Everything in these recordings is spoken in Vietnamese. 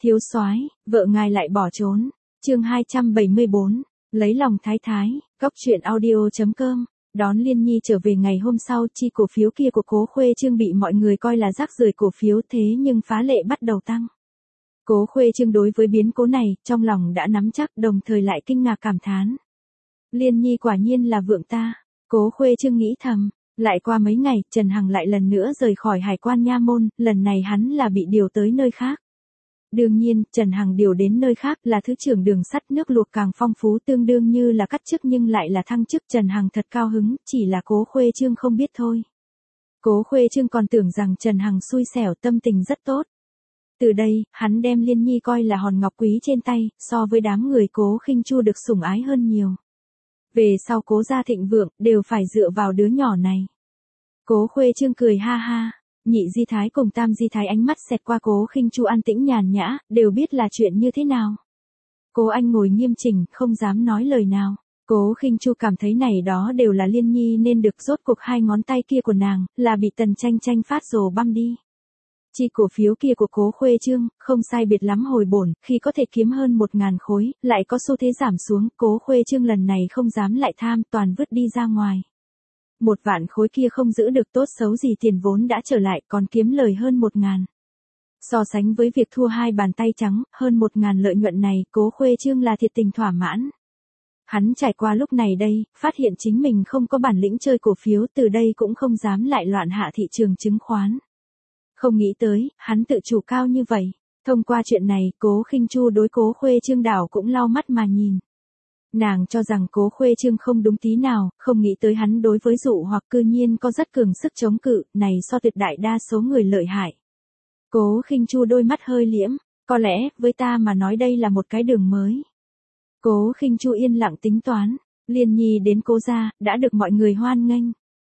Thiếu soái, vợ ngài lại bỏ trốn. Chương 274, lấy lòng thái thái, góc truyện audio.com. Đón Liên Nhi trở về ngày hôm sau, chi cổ phiếu kia của Cố Khuê Trương bị mọi người coi là rác rưởi cổ phiếu, thế nhưng phá lệ bắt đầu tăng. Cố Khuê Trương đối với biến cố này, trong lòng đã nắm chắc, đồng thời lại kinh ngạc cảm thán. Liên Nhi quả nhiên là vượng ta. Cố Khuê Trương nghĩ thầm. Lại qua mấy ngày, Trần Hằng lại lần nữa rời khỏi Hải quan Nha Môn, lần này hắn là bị điều tới nơi khác. Đương nhiên, Trần Hằng điều đến nơi khác là thứ trưởng đường sắt, nước luộc càng phong phú, tương đương như là cắt chức nhưng lại là thăng chức. Trần Hằng thật cao hứng, chỉ là Cố Khuê Trương không biết thôi. Cố Khuê Trương còn tưởng rằng Trần Hằng xui xẻo, tâm tình rất tốt. Từ đây, hắn đem Liên Nhi coi là hòn ngọc quý trên tay, so với đám người Cố Khinh Chu được sủng ái hơn nhiều. Về sau Cố gia thịnh vượng, đều phải dựa vào đứa nhỏ này. Cố Khuê Trương cười ha ha. Nhị Di Thái cùng Tam Di Thái ánh mắt xẹt qua Cố Khinh Chu an tĩnh nhàn nhã, đều biết là chuyện như thế nào. Cố Anh ngồi nghiêm chỉnh, không dám nói lời nào. Cố Khinh Chu cảm thấy này đó đều là Liên Nhi nên được, rốt cuộc hai ngón tay kia của nàng, là bị Tần Tranh Tranh phát rồ băm đi. Chi cổ phiếu kia của Cố Khuê Trương, không sai biệt lắm hồi bổn, khi có thể kiếm hơn 1.000 khối, lại có xu thế giảm xuống, Cố Khuê Trương lần này không dám lại tham, toàn vứt đi ra ngoài. 1 vạn khối kia không giữ được, tốt xấu gì tiền vốn đã trở lại, còn kiếm lời hơn 1.000. So sánh với việc thua 2 bàn tay trắng, hơn 1.000 lợi nhuận này, Cố Khuê Trương là thiệt tình thỏa mãn. Hắn trải qua lúc này đây, phát hiện chính mình không có bản lĩnh chơi cổ phiếu, từ đây cũng không dám lại loạn hạ thị trường chứng khoán. Không nghĩ tới, hắn tự chủ cao như vậy. Thông qua chuyện này, Cố Khinh Chu đối Cố Khuê Trương đảo cũng lau mắt mà nhìn. Nàng cho rằng Cố Khuê Trương không đúng tí nào, không nghĩ tới hắn đối với dụ hoặc cư nhiên có rất cường sức chống cự, này so tuyệt đại đa số người lợi hại. Cố Khinh Chu đôi mắt hơi liễm, có lẽ, với ta mà nói đây là một cái đường mới. Cố Khinh Chu yên lặng tính toán, Liên Nhi đến Cố gia, đã được mọi người hoan nghênh.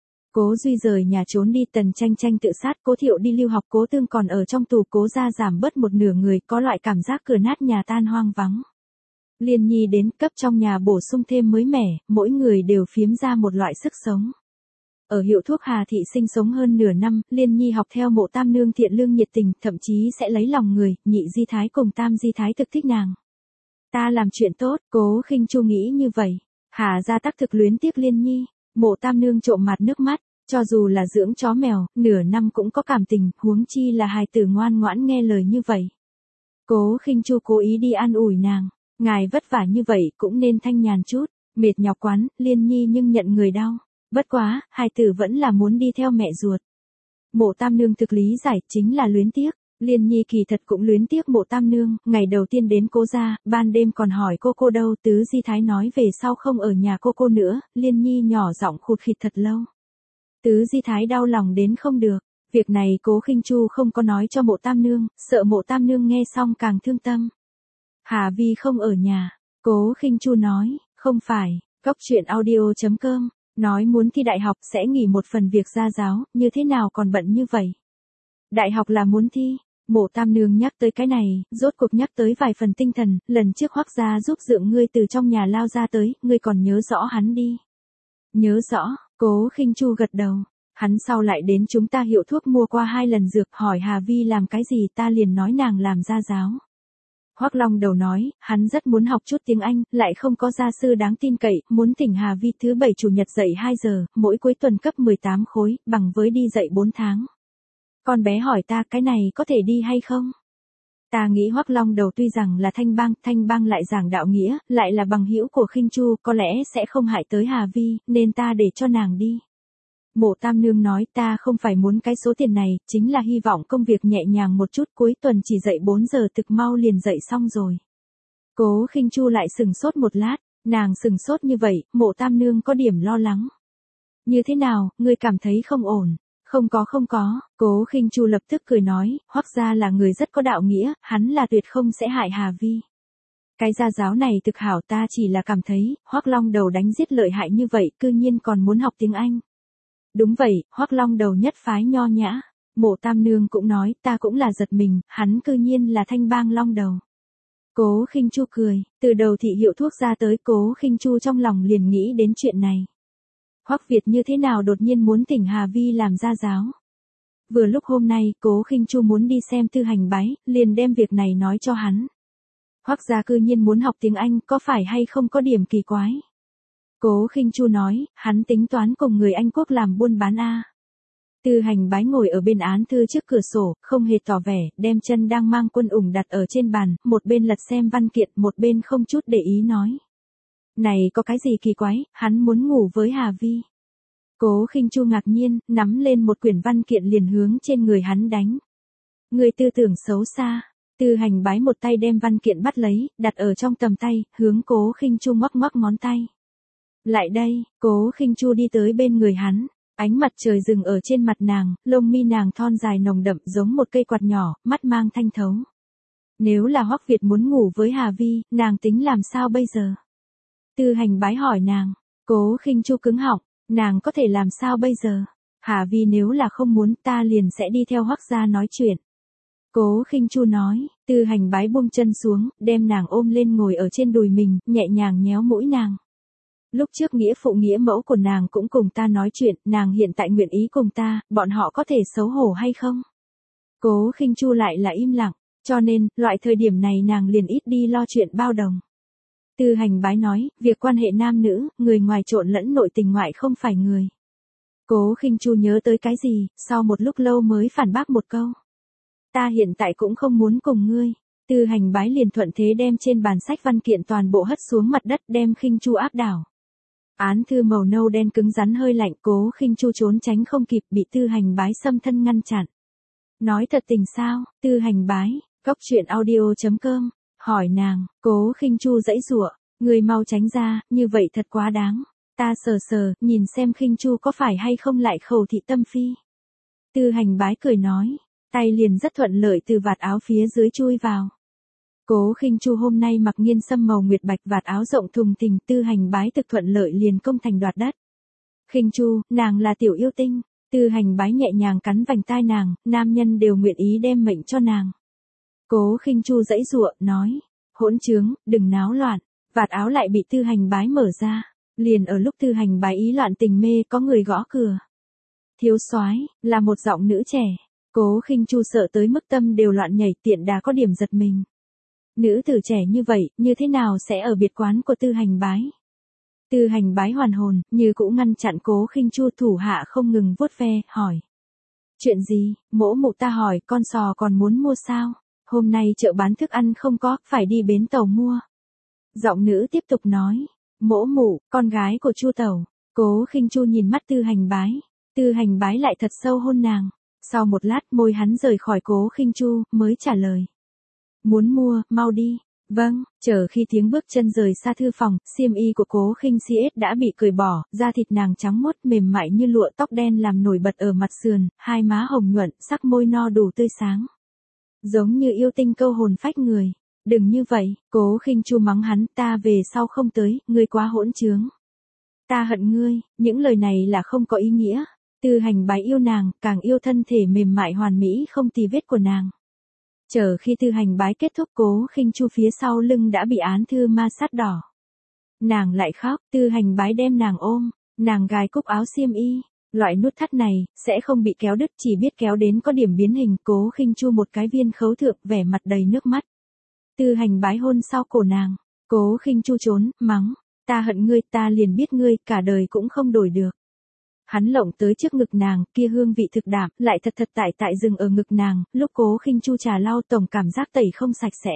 Cố Duy rời nhà trốn đi, Tần Tranh Tranh tự sát, Cố Thiệu đi lưu học, Cố Tương còn ở trong tù, Cố gia giảm bớt một nửa người, có loại cảm giác cửa nát nhà tan hoang vắng. Liên Nhi đến, cấp trong nhà bổ sung thêm mới mẻ, mỗi người đều phiếm ra một loại sức sống. Ở hiệu thuốc Hà Thị sinh sống hơn nửa năm, Liên Nhi học theo Mộ Tam Nương thiện lương nhiệt tình, thậm chí sẽ lấy lòng người, Nhị Di Thái cùng Tam Di Thái thực thích nàng. Ta làm chuyện tốt, Cố Khinh Chu nghĩ như vậy. Hà gia tác thực luyến tiếc Liên Nhi. Mộ Tam Nương trộm mặt nước mắt, cho dù là dưỡng chó mèo, nửa năm cũng có cảm tình, huống chi là hài tử ngoan ngoãn nghe lời như vậy. Cố Khinh Chu cố ý đi an ủi nàng. Ngài vất vả như vậy cũng nên thanh nhàn chút, mệt nhọc quán, Liên Nhi nhưng nhận người đau. Bất quá, hài tử vẫn là muốn đi theo mẹ ruột. Mộ Tam Nương thực lý giải, chính là luyến tiếc. Liên Nhi kỳ thật cũng luyến tiếc Mộ Tam Nương, ngày đầu tiên đến Cố gia, ban đêm còn hỏi cô đâu, Tứ Di Thái nói về sau không ở nhà cô nữa, Liên Nhi nhỏ giọng khụt khịt thật lâu. Tứ Di Thái đau lòng đến không được, việc này Cố Khinh Chu không có nói cho Mộ Tam Nương, sợ Mộ Tam Nương nghe xong càng thương tâm. Hà Vi không ở nhà, Cố Khinh Chu nói, không phải, góc truyện audio.com, nói muốn thi đại học sẽ nghỉ một phần việc gia giáo, như thế nào còn bận như vậy. Đại học là muốn thi, Mộ Tam Nương nhắc tới cái này, rốt cuộc nhắc tới vài phần tinh thần, lần trước Hoắc gia giúp dượng ngươi từ trong nhà lao ra tới, ngươi còn nhớ rõ hắn đi. Nhớ rõ, Cố Khinh Chu gật đầu, hắn sau lại đến chúng ta hiệu thuốc mua qua 2 lần dược, hỏi Hà Vi làm cái gì, ta liền nói nàng làm gia giáo. Hoắc Long Đầu nói, hắn rất muốn học chút tiếng Anh, lại không có gia sư đáng tin cậy, muốn thỉnh Hà Vi thứ 7 chủ nhật dạy 2 giờ, mỗi cuối tuần cấp 18 khối, bằng với đi dạy 4 tháng. Con bé hỏi ta cái này có thể đi hay không? Ta nghĩ Hoắc Long Đầu tuy rằng là thanh bang lại giảng đạo nghĩa, lại là bằng hữu của Khinh Chu, có lẽ sẽ không hại tới Hà Vi, nên ta để cho nàng đi. Mộ Tam Nương nói, ta không phải muốn cái số tiền này, chính là hy vọng công việc nhẹ nhàng một chút, cuối tuần chỉ dạy 4 giờ thực mau liền dạy xong rồi. Cố Khinh Chu lại sừng sốt một lát, nàng sừng sốt như vậy, Mộ Tam Nương có điểm lo lắng. Như thế nào, ngươi cảm thấy không ổn? Không có, Cố Khinh Chu lập tức cười nói, Hoắc gia là người rất có đạo nghĩa, hắn là tuyệt không sẽ hại Hà Vi. Cái gia giáo này thực hảo, ta chỉ là cảm thấy, Hoắc Long Đầu đánh giết lợi hại như vậy, cư nhiên còn muốn học tiếng Anh. Đúng vậy, Hoắc Long Đầu nhất phái nho nhã. Mộ Tam Nương cũng nói, ta cũng là giật mình, hắn cư nhiên là thanh bang Long Đầu. Cố Khinh Chu cười, từ đầu thị hiệu thuốc ra tới, Cố Khinh Chu trong lòng liền nghĩ đến chuyện này. Hoắc Việt như thế nào đột nhiên muốn thỉnh Hà Vi làm gia giáo? Vừa lúc hôm nay, Cố Khinh Chu muốn đi xem Tư Hành Bái, liền đem việc này nói cho hắn. Hoắc gia cư nhiên muốn học tiếng Anh, có phải hay không có điểm kỳ quái? Cố Khinh Chu nói, hắn tính toán cùng người Anh quốc làm buôn bán a. Tư Hành Bái ngồi ở bên án thư trước cửa sổ, không hề tỏ vẻ, đem chân đang mang quân ủng đặt ở trên bàn, một bên lật xem văn kiện, một bên không chút để ý nói. Này có cái gì kỳ quái, hắn muốn ngủ với Hà Vi. Cố Khinh Chu ngạc nhiên, nắm lên một quyển văn kiện liền hướng trên người hắn đánh. Người tư tưởng xấu xa. Tư Hành Bái một tay đem văn kiện bắt lấy, đặt ở trong tầm tay, hướng Cố Khinh Chu ngoắc ngoắc ngón tay. Lại đây, Cố Khinh Chu đi tới bên người hắn, ánh mặt trời dừng ở trên mặt nàng, lông mi nàng thon dài nồng đậm giống một cây quạt nhỏ, mắt mang thanh thấu. Nếu là Hoắc Việt muốn ngủ với Hà Vi, nàng tính làm sao bây giờ? Tư Hành Bái hỏi nàng, Cố Khinh Chu cứng họng, nàng có thể làm sao bây giờ? Hà Vi nếu là không muốn ta liền sẽ đi theo Hoắc gia nói chuyện. Cố Khinh Chu nói, Tư Hành Bái buông chân xuống, đem nàng ôm lên ngồi ở trên đùi mình, nhẹ nhàng nhéo mũi nàng. Lúc trước nghĩa phụ nghĩa mẫu của nàng cũng cùng ta nói chuyện, nàng hiện tại nguyện ý cùng ta, bọn họ có thể xấu hổ hay không? Cố Khinh Chu lại là im lặng, cho nên, loại thời điểm này nàng liền ít đi lo chuyện bao đồng. Tư Hành Bái nói, việc quan hệ nam nữ, người ngoài trộn lẫn nội tình ngoại không phải người. Cố Khinh Chu nhớ tới cái gì, sau một lúc lâu mới phản bác một câu. Ta hiện tại cũng không muốn cùng ngươi. Tư Hành Bái liền thuận thế đem trên bàn sách văn kiện toàn bộ hất xuống mặt đất, đem Khinh Chu áp đảo. Án thư màu nâu đen cứng rắn hơi lạnh, Cố Khinh Chu trốn tránh không kịp, bị Tư Hành Bái xâm thân ngăn chặn. Nói thật tình sao? Tư Hành Bái, coctruyện.audio.com, hỏi nàng. Cố Khinh Chu giãy giụa, người mau tránh ra, như vậy thật quá đáng. Ta sờ sờ, nhìn xem Khinh Chu có phải hay không lại khẩu thị tâm phi. Tư Hành Bái cười nói, tay liền rất thuận lợi từ vạt áo phía dưới chui vào. Cố Khinh Chu hôm nay mặc nghiên sâm màu nguyệt bạch vạt áo rộng thùng thình, Tư Hành Bái thực thuận lợi liền công thành đoạt đất. Khinh Chu, nàng là tiểu yêu tinh. Tư Hành Bái nhẹ nhàng cắn vành tai nàng, nam nhân đều nguyện ý đem mệnh cho nàng. Cố Khinh Chu giãy giụa, nói, hỗn trướng, đừng náo loạn. Vạt áo lại bị Tư Hành Bái mở ra. Liền ở lúc Tư Hành Bái ý loạn tình mê, có người gõ cửa. Thiếu soái, là một giọng nữ trẻ. Cố Khinh Chu sợ tới mức tâm đều loạn nhảy, tiện đà có điểm giật mình. Nữ tử trẻ như vậy, như thế nào sẽ ở biệt quán của Tư Hành Bái? Tư Hành Bái hoàn hồn, như cũng ngăn chặn Cố Khinh Chu, thủ hạ không ngừng vuốt ve, hỏi. Chuyện gì, mỗ mụ ta hỏi, con sò còn muốn mua sao? Hôm nay chợ bán thức ăn không có, phải đi bến tàu mua. Giọng nữ tiếp tục nói. Mỗ mụ, con gái của Chu tẩu. Cố Khinh Chu nhìn mắt Tư Hành Bái. Tư Hành Bái lại thật sâu hôn nàng. Sau một lát môi hắn rời khỏi Cố Khinh Chu, mới trả lời. Muốn mua, mau đi. Vâng, chờ khi tiếng bước chân rời xa thư phòng, xiêm y của Cố Khinh CS đã bị cởi bỏ, da thịt nàng trắng muốt mềm mại như lụa, tóc đen làm nổi bật ở mặt sườn, hai má hồng nhuận, sắc môi no đủ tươi sáng. Giống như yêu tinh câu hồn phách người. Đừng như vậy, Cố Khinh Chu mắng hắn, ta về sau không tới, ngươi quá hỗn trướng. Ta hận ngươi, những lời này là không có ý nghĩa. Tư Hành Bái yêu nàng, càng yêu thân thể mềm mại hoàn mỹ không tì vết của nàng. Chờ khi Tư Hành Bái kết thúc, Cố Khinh Chu phía sau lưng đã bị án thư ma sát đỏ. Nàng lại khóc, Tư Hành Bái đem nàng ôm, nàng gài cúc áo xiêm y. Loại nút thắt này, sẽ không bị kéo đứt, chỉ biết kéo đến có điểm biến hình. Cố Khinh Chu một cái viên khấu thượng, vẻ mặt đầy nước mắt. Tư Hành Bái hôn sau cổ nàng. Cố Khinh Chu trốn, mắng. Ta hận ngươi, ta liền biết ngươi, cả đời cũng không đổi được. Hắn lộng tới trước ngực nàng, kia hương vị thực đạm, lại thật thật tại dừng ở ngực nàng, lúc Cố Khinh Chu trà lau tổng cảm giác tẩy không sạch sẽ.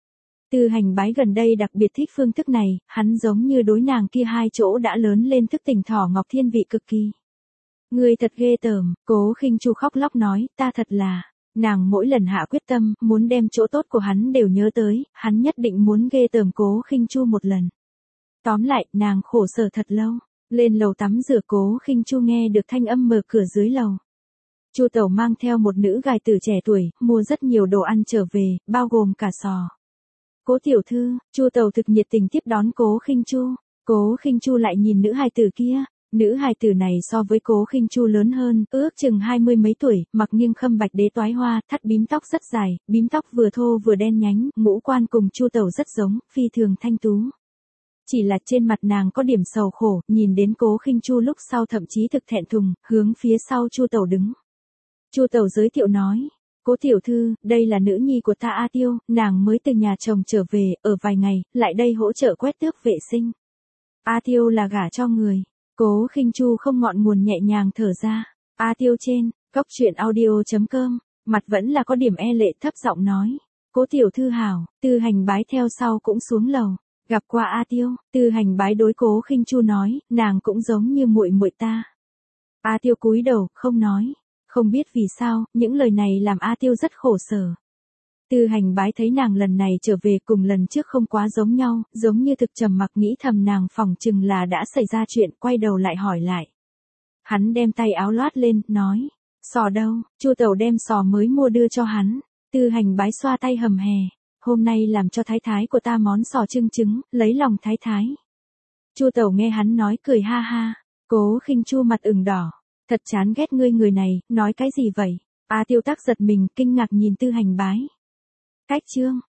Tư Hành Bái gần đây đặc biệt thích phương thức này, hắn giống như đối nàng kia hai chỗ đã lớn lên thức tỉnh thỏ ngọc thiên vị cực kỳ. Ngươi thật ghê tởm, Cố Khinh Chu khóc lóc nói, ta thật là. Nàng mỗi lần hạ quyết tâm, muốn đem chỗ tốt của hắn đều nhớ tới, hắn nhất định muốn ghê tởm Cố Khinh Chu một lần. Tóm lại, nàng khổ sở thật lâu. Lên lầu tắm rửa, Cố Khinh Chu nghe được thanh âm mở cửa dưới lầu. Chu tẩu mang theo một nữ gài tử trẻ tuổi, mua rất nhiều đồ ăn trở về, bao gồm cả sò. Cố tiểu thư, Chu tẩu thực nhiệt tình tiếp đón Cố Khinh Chu. Cố Khinh Chu lại nhìn nữ hài tử kia. Nữ hài tử này so với Cố Khinh Chu lớn hơn, ước chừng 20 mấy tuổi, mặc nghiêng khâm bạch đế toái hoa, thắt bím tóc rất dài, bím tóc vừa thô vừa đen nhánh, ngũ quan cùng Chu tẩu rất giống, phi thường thanh tú. Chỉ là trên mặt nàng có điểm sầu khổ, nhìn đến Cố Khinh Chu lúc sau thậm chí thực thẹn thùng, hướng phía sau Chu tẩu đứng. Chu Tẩu giới thiệu nói. Cố tiểu thư, đây là nữ nhi của ta A Tiêu, nàng mới từ nhà chồng trở về, ở vài ngày, lại đây hỗ trợ quét tước vệ sinh. A Tiêu là gả cho người. Cố Khinh Chu không ngọn nguồn nhẹ nhàng thở ra. A Tiêu trên, cốc truyện audio.com, mặt vẫn là có điểm e lệ thấp giọng nói. Cố tiểu thư hảo, Tư Hành Bái theo sau cũng xuống lầu. Gặp qua A Tiêu, Tư Hành Bái đối Cố Khinh Chu nói, nàng cũng giống như muội muội ta. A Tiêu cúi đầu, không nói. Không biết vì sao, những lời này làm A Tiêu rất khổ sở. Tư Hành Bái thấy nàng lần này trở về cùng lần trước không quá giống nhau, giống như thực trầm mặc nghĩ thầm nàng phỏng chừng là đã xảy ra chuyện, quay đầu lại hỏi lại. Hắn đem tay áo loát lên, nói, sò đâu, Chu Tẩu đem sò mới mua đưa cho hắn. Tư Hành Bái xoa tay hầm hè, hôm nay làm cho thái thái của ta món sò trưng trứng, lấy lòng thái thái. Chu Tẩu nghe hắn nói cười ha ha, Cố Khinh Chu mặt ửng đỏ, thật chán ghét ngươi người này, nói cái gì vậy? A Tiêu Tắc giật mình, kinh ngạc nhìn Tư Hành Bái. Cách chương